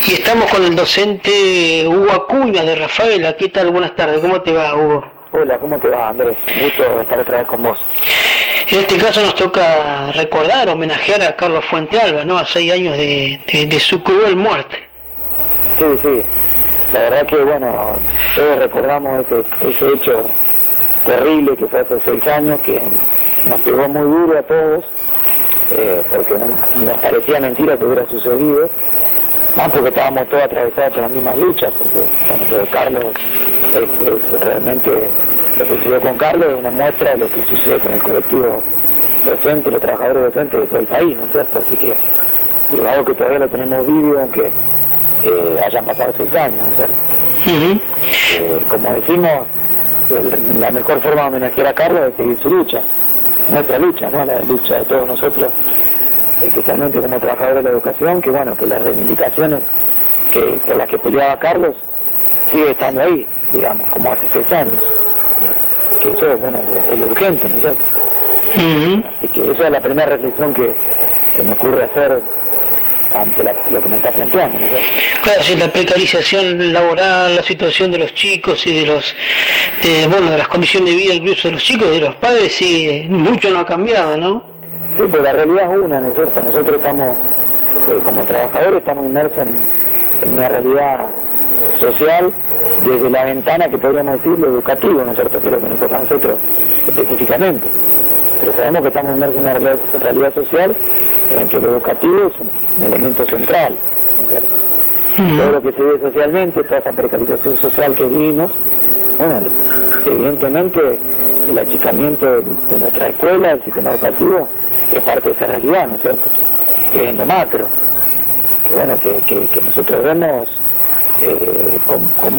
Y estamos con el docente Hugo Acuña de Rafaela. ¿Qué tal? Buenas tardes. ¿Cómo te va, Hugo? Hola, ¿cómo te va, Andrés? Un gusto estar otra vez con vos. En este caso nos toca recordar, homenajear a Carlos Fuentealba, ¿no? A 6 años de su cruel muerte. Sí. La verdad que, bueno, todos recordamos ese hecho terrible que fue hace 6 años, que nos pegó muy duro a todos, porque nos parecía mentira que hubiera sucedido, más porque estábamos todos atravesados por las mismas luchas, porque lo de Carlos es realmente, lo que sucedió con Carlos es una muestra de lo que sucede con el colectivo docente, los trabajadores docentes de todo el país, ¿no es cierto? Así que digo, algo que todavía lo tenemos vivo, aunque hayan pasado 6 años, ¿no es cierto? Como decimos, la mejor forma de homenajear a Carlos es seguir su lucha, nuestra lucha, ¿no? La lucha de todos nosotros, especialmente como trabajadores de la educación, que bueno, que las reivindicaciones por las que peleaba Carlos sigue estando ahí, digamos, como hace 6 años, que eso, bueno, es lo urgente, ¿no es cierto? Así que esa es la primera reflexión que me ocurre hacer ante lo que me está planteando, ¿no es cierto? Claro, sí, la precarización laboral, la situación de los chicos y de las condiciones de vida incluso de los chicos y de los padres, sí, mucho no ha cambiado, ¿no? Sí, pero la realidad es una, ¿no es cierto? Nosotros estamos, como trabajadores, estamos inmersos en una realidad social desde la ventana que podríamos decir lo educativo, ¿no es cierto?, que es lo que nos toca a nosotros específicamente. Pero sabemos que estamos inmersos en una realidad social en que lo educativo es un elemento central, ¿no es cierto? Todo lo que se ve socialmente, toda esa precarización social que vivimos, bueno, evidentemente el achicamiento de nuestra escuela, del sistema educativo, es parte de esa realidad, ¿no es cierto?, que es en lo macro, que bueno, que nosotros vemos con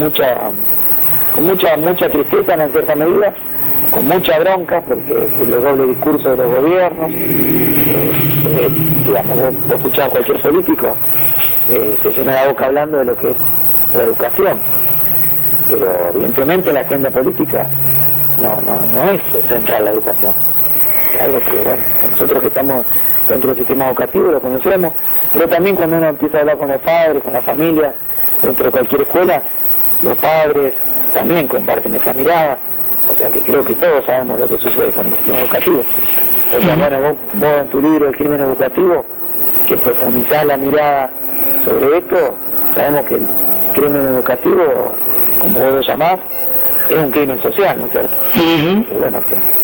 mucha tristeza en cierta medida, con mucha bronca, porque los dobles discursos de los gobiernos, digamos, vos escuchás a cualquier político, se llena la boca hablando de lo que es la educación, pero evidentemente la agenda política no es central la educación. Es algo que, bueno, nosotros que estamos dentro del sistema educativo lo conocemos, pero también cuando uno empieza a hablar con los padres, con la familia, dentro de cualquier escuela, los padres también comparten esa mirada, o sea que creo que todos sabemos lo que sucede con el sistema educativo. O sea, bueno, vos en tu libro El crimen educativo, que profundizás la mirada sobre esto, sabemos que el crimen educativo, como vos lo llamás, es un crimen social, ¿no es cierto? Y bueno,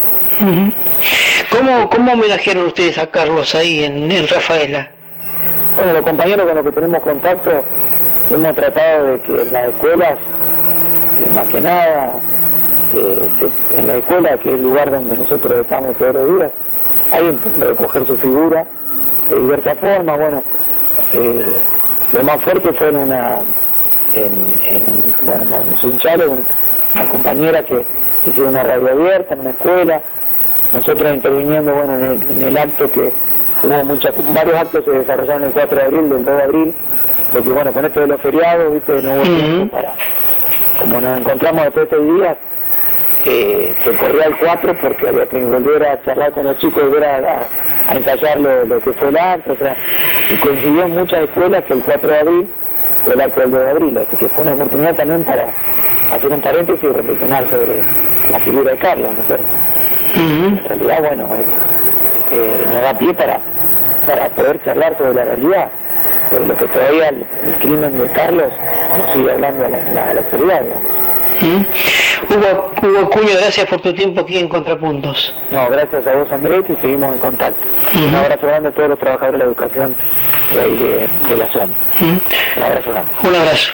¿Cómo homenajearon ustedes a Carlos ahí en Rafaela? Bueno, los compañeros con los que tenemos contacto hemos tratado de que en las escuelas, más que nada, en la escuela, que es el lugar donde nosotros estamos todos los días, hay que recoger su figura de diversas formas. Bueno, lo más fuerte fue en Sunchales, una compañera que hizo una radio abierta en una escuela, nosotros interviniendo, bueno, en el acto que hubo varios actos se desarrollaron el 4 de abril, del 2 de abril, porque bueno, con esto de los feriados, viste, no hubo tiempo para, como nos encontramos después de 6 días, se corría el 4 porque había que volver a charlar con los chicos y volver a ensayar lo que fue el acto, o sea, y coincidió en muchas escuelas que el 4 de abril fue el acto del 2 de abril, así que fue una oportunidad también para hacer un paréntesis y reflexionar sobre la figura de Carlos, ¿no es cierto? En realidad, bueno, nos da pie para poder charlar sobre la realidad, sobre lo que todavía el crimen de Carlos nos sigue hablando a la actualidad, digamos. Hugo Acuña, gracias por tu tiempo aquí en Contrapuntos. No, gracias a vos, Andrés, y seguimos en contacto. Un abrazo grande a todos los trabajadores de la educación de la zona. Un abrazo grande. Un abrazo.